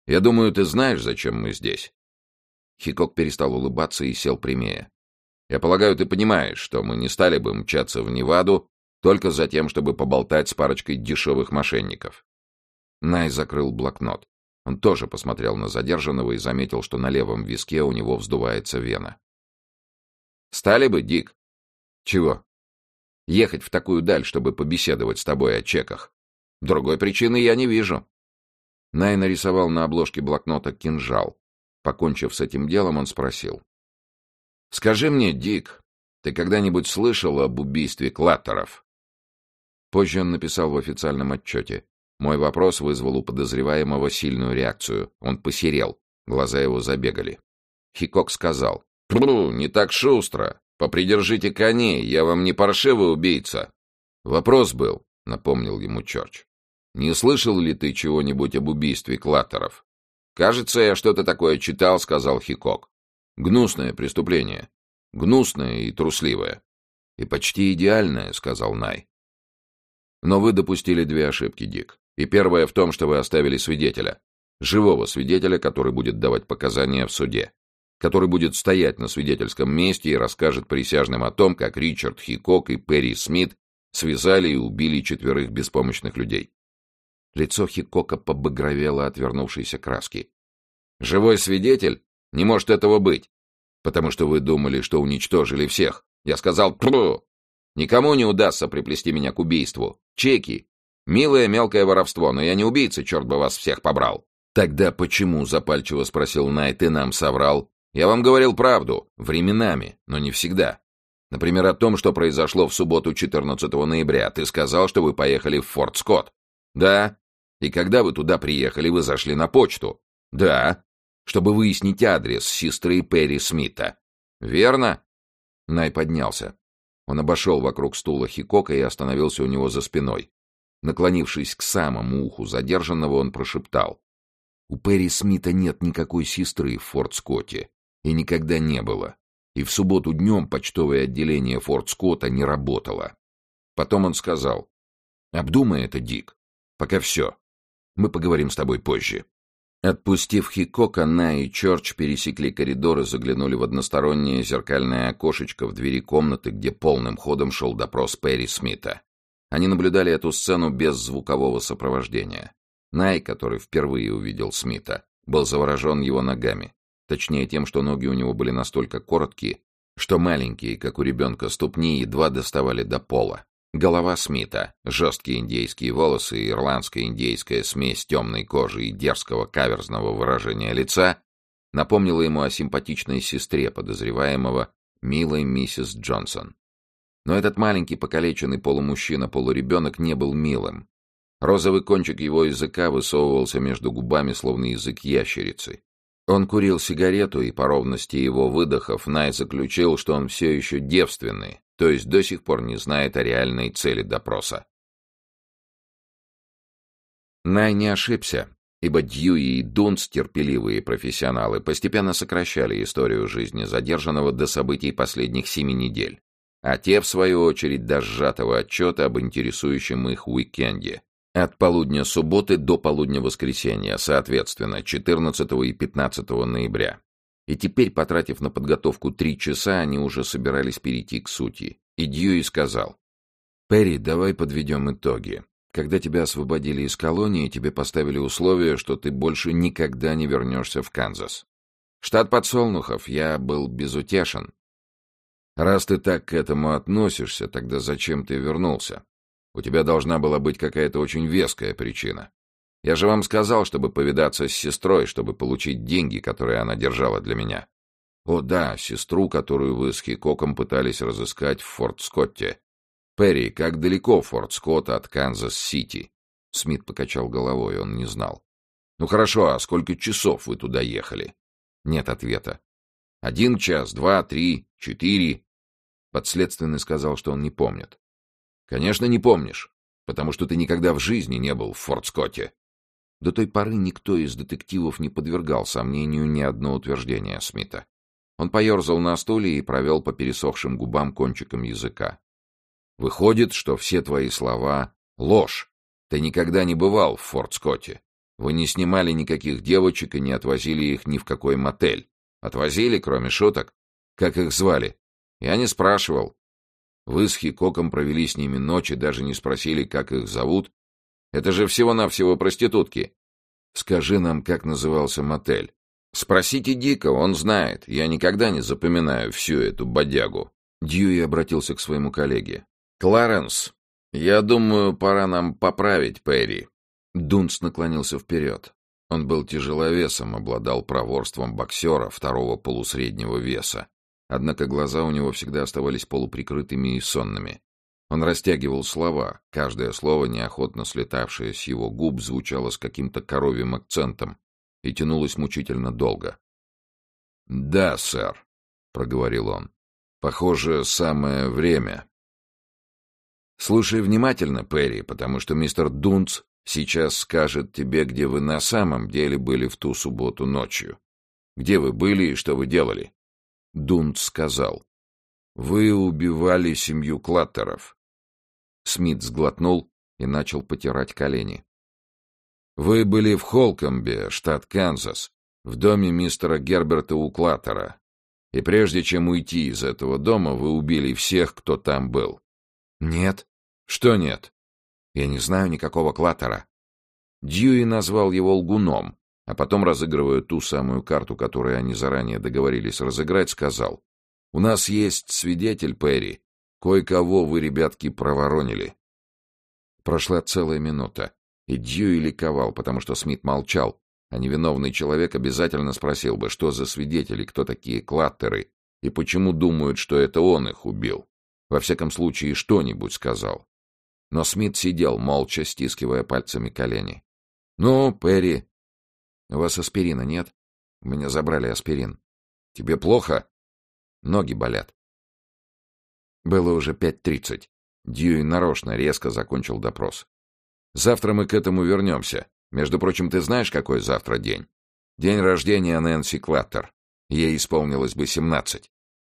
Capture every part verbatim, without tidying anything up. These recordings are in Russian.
Я думаю, ты знаешь, зачем мы здесь?» Хикок перестал улыбаться и сел прямее. «Я полагаю, ты понимаешь, что мы не стали бы мчаться в Неваду только за тем, чтобы поболтать с парочкой дешевых мошенников». Най закрыл блокнот. Он тоже посмотрел на задержанного и заметил, что на левом виске у него вздувается вена. «Стали бы, Дик?» «Чего?» «Ехать в такую даль, чтобы побеседовать с тобой о чеках. Другой причины я не вижу». Най нарисовал на обложке блокнота кинжал. Покончив с этим делом, он спросил. «Скажи мне, Дик, ты когда-нибудь слышал об убийстве Клаттеров?» Позже он написал в официальном отчете. Мой вопрос вызвал у подозреваемого сильную реакцию. Он посерел, глаза его забегали. Хикок сказал. «Пру, не так шустро. Попридержите коней, я вам не паршивый убийца». «Вопрос был», — напомнил ему Чёрч. «Не слышал ли ты чего-нибудь об убийстве Клаттеров?» «Кажется, я что-то такое читал», — сказал Хикок. «Гнусное преступление. Гнусное и трусливое. И почти идеальное», — сказал Най. «Но вы допустили две ошибки, Дик. И первая в том, что вы оставили свидетеля. Живого свидетеля, который будет давать показания в суде. Который будет стоять на свидетельском месте и расскажет присяжным о том, как Ричард Хикок и Перри Смит связали и убили четверых беспомощных людей». Лицо Хикока побагровело от вернувшейся краски. «Живой свидетель? Не может этого быть. Потому что вы думали, что уничтожили всех. Я сказал «пру». Никому не удастся приплести меня к убийству. Чеки. Милое мелкое воровство, но я не убийца, черт бы вас всех побрал». «Тогда почему?» — запальчиво спросил Най. «Ты нам соврал?» «Я вам говорил правду. Временами, но не всегда. Например, о том, что произошло в субботу четырнадцатого ноября. Ты сказал, что вы поехали в Форт Скотт». «Да». «И когда вы туда приехали, вы зашли на почту?» «Да». «Чтобы выяснить адрес сестры Перри Смита». «Верно». Най поднялся. Он обошел вокруг стула Хикока и остановился у него за спиной. Наклонившись к самому уху задержанного, он прошептал. «У Перри Смита нет никакой сестры в Форт Скотте. И никогда не было. И в субботу днем почтовое отделение Форт Скотта не работало». Потом он сказал. «Обдумай это, Дик. Пока все. Мы поговорим с тобой позже». Отпустив Хикока, Най и Чёрч пересекли коридор и заглянули в одностороннее зеркальное окошечко в двери комнаты, где полным ходом шел допрос Перри Смита. Они наблюдали эту сцену без звукового сопровождения. Най, который впервые увидел Смита, был заворожен его ногами. Точнее тем, что ноги у него были настолько короткие, что маленькие, как у ребенка, ступни едва доставали до пола. Голова Смита, жесткие индейские волосы и ирландская индейская смесь темной кожи и дерзкого каверзного выражения лица напомнила ему о симпатичной сестре подозреваемого, милой миссис Джонсон. Но этот маленький покалеченный полумужчина-полуребенок не был милым. Розовый кончик его языка высовывался между губами, словно язык ящерицы. Он курил сигарету, и по ровности его выдохов Най заключил, что он все еще девственный, то есть до сих пор не знает о реальной цели допроса. Най не ошибся, ибо Дьюи и Дунс, терпеливые профессионалы, постепенно сокращали историю жизни задержанного до событий последних семи недель, а те, в свою очередь, до сжатого отчета об интересующем их уикенде. От полудня субботы до полудня воскресенья, соответственно, четырнадцатого и пятнадцатого ноября. И теперь, потратив на подготовку три часа, они уже собирались перейти к сути. И Дьюи сказал. «Перри, давай подведем итоги. Когда тебя освободили из колонии, тебе поставили условие, что ты больше никогда не вернешься в Канзас. Штат подсолнухов, я был безутешен. Раз ты так к этому относишься, тогда зачем ты вернулся? У тебя должна была быть какая-то очень веская причина. Я же вам сказал, чтобы повидаться с сестрой, чтобы получить деньги, которые она держала для меня. О да, сестру, которую вы с Хикоком пытались разыскать в Форт Скотте. Перри, как далеко Форт Скотт от Канзас-Сити?» Смит покачал головой, он не знал. «Ну хорошо, а сколько часов вы туда ехали?» Нет ответа. «Один час, два, три, четыре?» Подследственный сказал, что он не помнит. «Конечно, не помнишь, потому что ты никогда в жизни не был в Форт Скотте». До той поры никто из детективов не подвергал сомнению ни одно утверждение Смита. Он поерзал на стуле и провел по пересохшим губам кончиком языка. «Выходит, что все твои слова — ложь. Ты никогда не бывал в Форт Скотте. Вы не снимали никаких девочек и не отвозили их ни в какой мотель. Отвозили, кроме шуток? Как их звали? Я не спрашивал. Вы с Хикоком провели с ними ночь и даже не спросили, как их зовут? Это же всего-навсего проститутки. Скажи нам, как назывался мотель. Спросите Дика, он знает. Я никогда не запоминаю всю эту бодягу. Дьюи обратился к своему коллеге. Кларенс, я думаю, пора нам поправить Перри. Дунс наклонился вперед. Он был тяжеловесом, обладал проворством боксера второго полусреднего веса. Однако глаза у него всегда оставались полуприкрытыми и сонными. Он растягивал слова, каждое слово, неохотно слетавшее с его губ, звучало с каким-то коровьим акцентом и тянулось мучительно долго. «Да, сэр», — проговорил он, — «похоже, самое время». «Слушай внимательно, Перри, потому что мистер Дунц сейчас скажет тебе, где вы на самом деле были в ту субботу ночью. Где вы были и что вы делали?» Дунц сказал. «Вы убивали семью Клаттеров». Смит сглотнул и начал потирать колени. «Вы были в Холкомбе, штат Канзас, в доме мистера Герберта у Клаттера. И прежде чем уйти из этого дома, вы убили всех, кто там был». «Нет». «Что нет?» «Я не знаю никакого Клаттера». Дьюи назвал его лгуном, а потом, разыгрывая ту самую карту, которую они заранее договорились разыграть, сказал: «У нас есть свидетель, Перри. Кое-кого вы, ребятки, проворонили». Прошла целая минута, и Дьюи ликовал, потому что Смит молчал, а невиновный человек обязательно спросил бы, что за свидетели, кто такие Клаттеры, и почему думают, что это он их убил. Во всяком случае, что-нибудь сказал. Но Смит сидел, молча стискивая пальцами колени. «Ну, Перри, у вас аспирина нет? У меня забрали аспирин. Тебе плохо? Ноги болят». Было уже пять тридцать. Дьюи нарочно резко закончил допрос. «Завтра мы к этому вернемся. Между прочим, ты знаешь, какой завтра день? День рождения Нэнси Клаттер. Ей исполнилось бы семнадцать».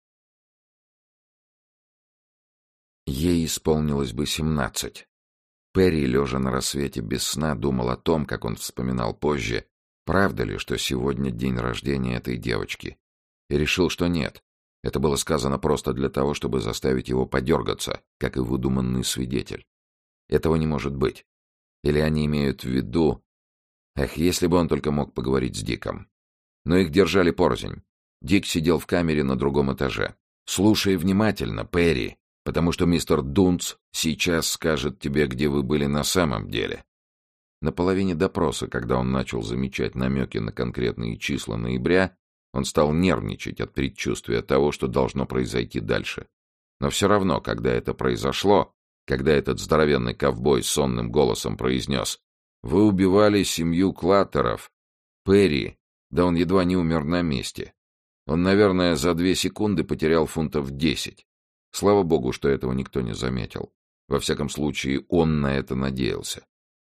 Ей исполнилось бы семнадцать. Перри, лежа на рассвете без сна, думал о том, как он вспоминал позже, правда ли, что сегодня день рождения этой девочки. И решил, что нет. Это было сказано просто для того, чтобы заставить его подергаться, как и выдуманный свидетель. Этого не может быть. Или они имеют в виду... Эх, если бы он только мог поговорить с Диком. Но их держали порознь. Дик сидел в камере на другом этаже. «Слушай внимательно, Перри, потому что мистер Дунц сейчас скажет тебе, где вы были на самом деле». На половине допроса, когда он начал замечать намеки на конкретные числа ноября, он стал нервничать от предчувствия того, что должно произойти дальше. Но все равно, когда это произошло, когда этот здоровенный ковбой сонным голосом произнес: «Вы убивали семью Клаттеров, Перри», да он едва не умер на месте. Он, наверное, за две секунды потерял фунтов десять. Слава богу, что этого никто не заметил. Во всяком случае, он на это надеялся.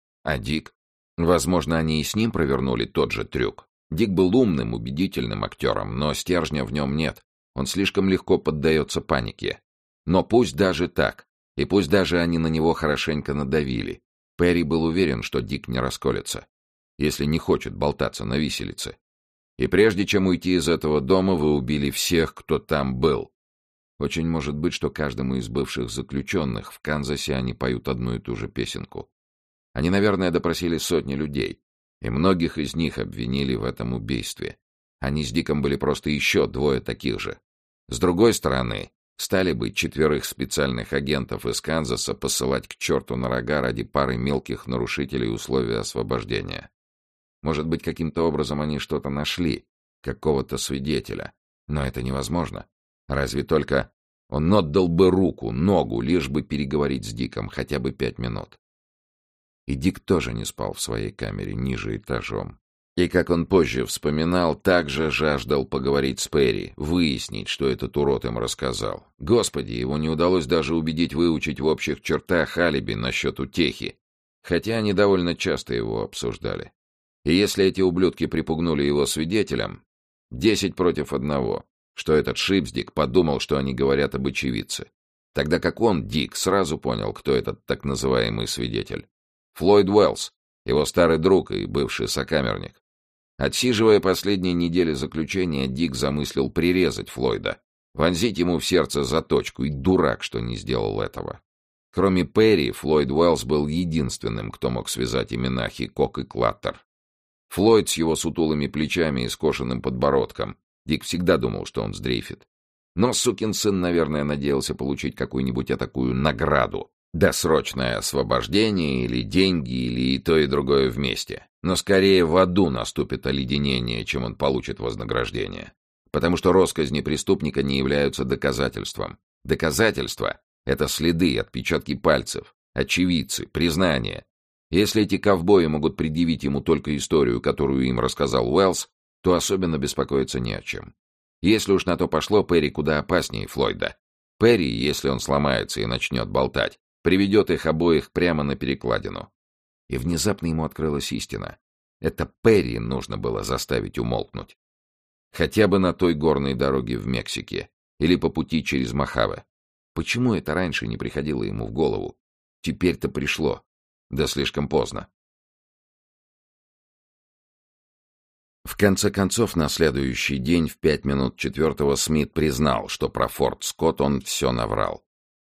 А Дик? Возможно, они и с ним провернули тот же трюк. Дик был умным, убедительным актером, но стержня в нем нет. Он слишком легко поддается панике. Но пусть даже так, и пусть даже они на него хорошенько надавили, Перри был уверен, что Дик не расколется, если не хочет болтаться на виселице. И прежде чем уйти из этого дома, вы убили всех, кто там был. Очень может быть, что каждому из бывших заключенных в Канзасе они поют одну и ту же песенку. Они, наверное, допросили сотни людей, и многих из них обвинили в этом убийстве. Они с Диком были просто еще двое таких же. С другой стороны, стали бы четверых специальных агентов из Канзаса посылать к черту на рога ради пары мелких нарушителей условий освобождения. Может быть, каким-то образом они что-то нашли, какого-то свидетеля, но это невозможно. Разве только он отдал бы руку, ногу, лишь бы переговорить с Диком хотя бы пять минут. И Дик тоже не спал в своей камере ниже этажом. И, как он позже вспоминал, также жаждал поговорить с Перри, выяснить, что этот урод им рассказал. Господи, его не удалось даже убедить выучить в общих чертах алиби насчет утехи, хотя они довольно часто его обсуждали. И если эти ублюдки припугнули его свидетелям, десять против одного, что этот Шипсдик подумал, что они говорят об очевидце. Тогда как он, Дик, сразу понял, кто этот так называемый свидетель. Флойд Уэллс, Его старый друг и бывший сокамерник. Отсиживая последние недели заключения, Дик замыслил прирезать Флойда, вонзить ему в сердце заточку, и дурак, что не сделал этого. Кроме Перри, Флойд Уэллс был единственным, кто мог связать имена Хикок и Клаттер. Флойд с его сутулыми плечами и скошенным подбородком. Дик всегда думал, что он сдрейфит. Но сукин сын, наверное, надеялся получить какую-нибудь такую награду. Досрочное освобождение или деньги, или и то, и другое вместе. Но скорее в аду наступит оледенение, чем он получит вознаграждение. Потому что росказни преступника не являются доказательством. Доказательства — это следы, отпечатки пальцев, очевидцы, признания. Если эти ковбои могут предъявить ему только историю, которую им рассказал Уэллс, то особенно беспокоиться не о чем. Если уж на то пошло, Перри куда опаснее Флойда. Перри, если он сломается и начнет болтать, приведет их обоих прямо на перекладину. И внезапно ему открылась истина. Это Перри нужно было заставить умолкнуть. Хотя бы на той горной дороге в Мексике или по пути через Мохаве. Почему это раньше не приходило ему в голову? Теперь-то пришло. Да слишком поздно. В конце концов, на следующий день в пять минут четвертого Смит признал, что про Форт Скотт он все наврал.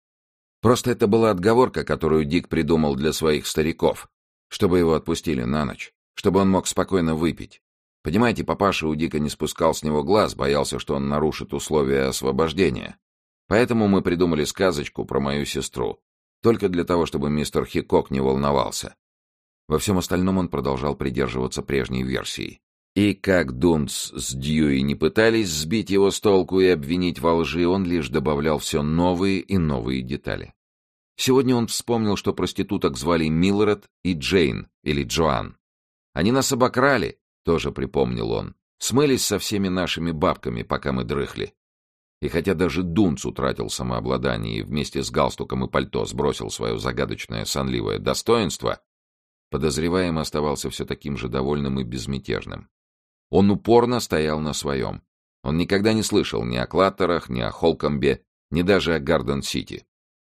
Просто это была отговорка, которую Дик придумал для своих стариков, чтобы его отпустили на ночь, чтобы он мог спокойно выпить. Понимаете, папаша у Дика не спускал с него глаз, боялся, что он нарушит условия освобождения. Поэтому мы придумали сказочку про мою сестру, только для того, чтобы мистер Хикок не волновался. Во всем остальном он продолжал придерживаться прежней версии. И как Дунс с Дьюи не пытались сбить его с толку и обвинить во лжи, он лишь добавлял все новые и новые детали. Сегодня он вспомнил, что проституток звали Милред и Джейн, или Джоан. «Они нас обокрали», — тоже припомнил он, — «смылись со всеми нашими бабками, пока мы дрыхли». И хотя даже Дунц утратил самообладание и вместе с галстуком и пальто сбросил свое загадочное сонливое достоинство, подозреваемый оставался все таким же довольным и безмятежным. Он упорно стоял на своем. Он никогда не слышал ни о Клаттерах, ни о Холкомбе, ни даже о Гарден-Сити.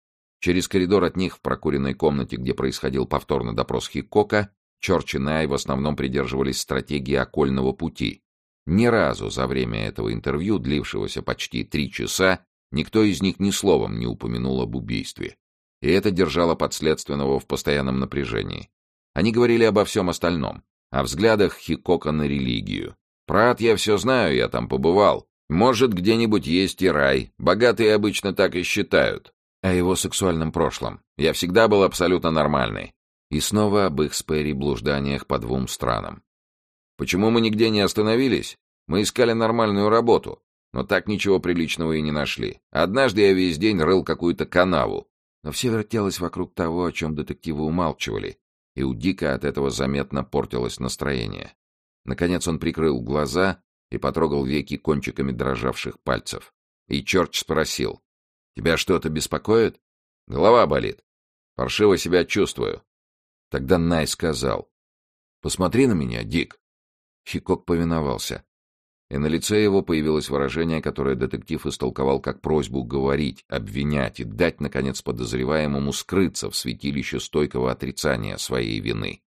Через коридор от них в прокуренной комнате, где происходил повторный допрос Хикока, Чорч и Най в основном придерживались стратегии окольного пути. Ни разу за время этого интервью, длившегося почти три часа, никто из них ни словом не упомянул об убийстве. И это держало подследственного в постоянном напряжении. Они говорили обо всем остальном, о взглядах Хикока на религию. «Про ад я все знаю, я там побывал. Может, где-нибудь есть и рай. Богатые обычно так и считают». О его сексуальном прошлом. «Я всегда был абсолютно нормальный». И снова об их с Перри блужданиях по двум странам. «Почему мы нигде не остановились? Мы искали нормальную работу, но так ничего приличного и не нашли. Однажды я весь день рыл какую-то канаву». Но все вертелось вокруг того, о чем детективы умалчивали, и у Дика от этого заметно портилось настроение. Наконец он прикрыл глаза и потрогал веки кончиками дрожавших пальцев. И Чорч спросил: «Тебя что-то беспокоит?» «Голова болит. Паршиво себя чувствую». Тогда Най сказал: «Посмотри на меня, Дик». Хикок повиновался, и на лице его появилось выражение, которое детектив истолковал как просьбу говорить, обвинять и дать, наконец, подозреваемому скрыться в святилище стойкого отрицания своей вины.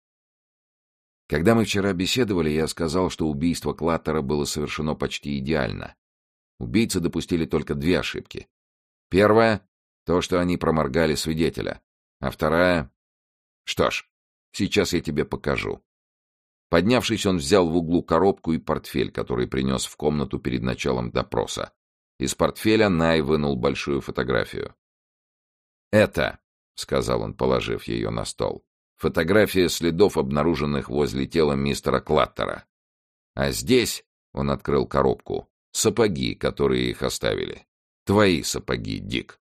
Когда мы вчера беседовали, я сказал, что убийство Клаттера было совершено почти идеально. Убийцы допустили только две ошибки. Первая — то, что они проморгали свидетеля, а вторая... Что ж, сейчас я тебе покажу. Поднявшись, он взял в углу коробку и портфель, который принес в комнату перед началом допроса. Из портфеля Най вынул большую фотографию. «Это», — сказал он, положив ее на стол, — «фотография следов, обнаруженных возле тела мистера Клаттера. А здесь», — он открыл коробку, — «сапоги, которые их оставили. Твои сапоги, Дик».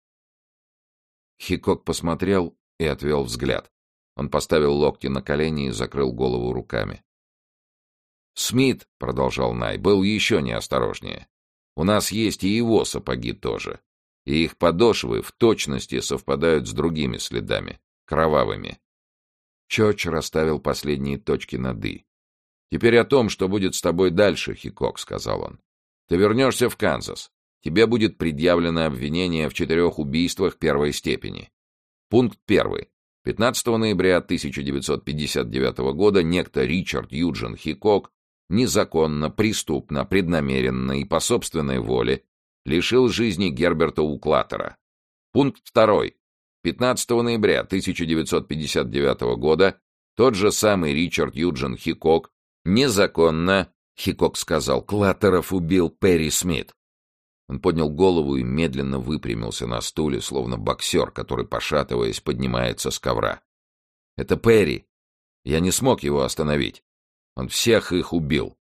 Хикок посмотрел и отвел взгляд. Он поставил локти на колени и закрыл голову руками. «Смит», — продолжал Най, — «был еще неосторожнее. У нас есть и его сапоги тоже. И их подошвы в точности совпадают с другими следами, кровавыми». Чорч расставил последние точки над «и». «Теперь о том, что будет с тобой дальше, Хикок», — сказал он. «Ты вернешься в Канзас. Тебе будет предъявлено обвинение в четырех убийствах первой степени. Пункт первый. пятнадцатого ноября тысяча девятьсот пятьдесят девятого года некто Ричард Юджин Хикок незаконно, преступно, преднамеренно и по собственной воле лишил жизни Герберта Уклатера. Пункт второй. пятнадцатого ноября тысяча девятьсот пятьдесят девятого года тот же самый Ричард Юджин Хикок незаконно, Хикок сказал, Клаттеров убил Перри Смит. Он поднял голову и медленно выпрямился на стуле, словно боксер, который, пошатываясь, поднимается с ковра. «Это Перри. Я не смог его остановить. Он всех их убил».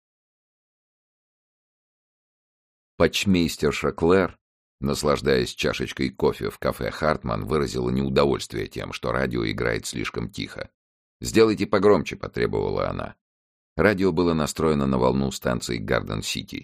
Почмейстерша Клэр, наслаждаясь чашечкой кофе в кафе «Хартман», выразила неудовольствие тем, что радио играет слишком тихо. «Сделайте погромче», — потребовала она. Радио было настроено на волну станции Гарден-Сити.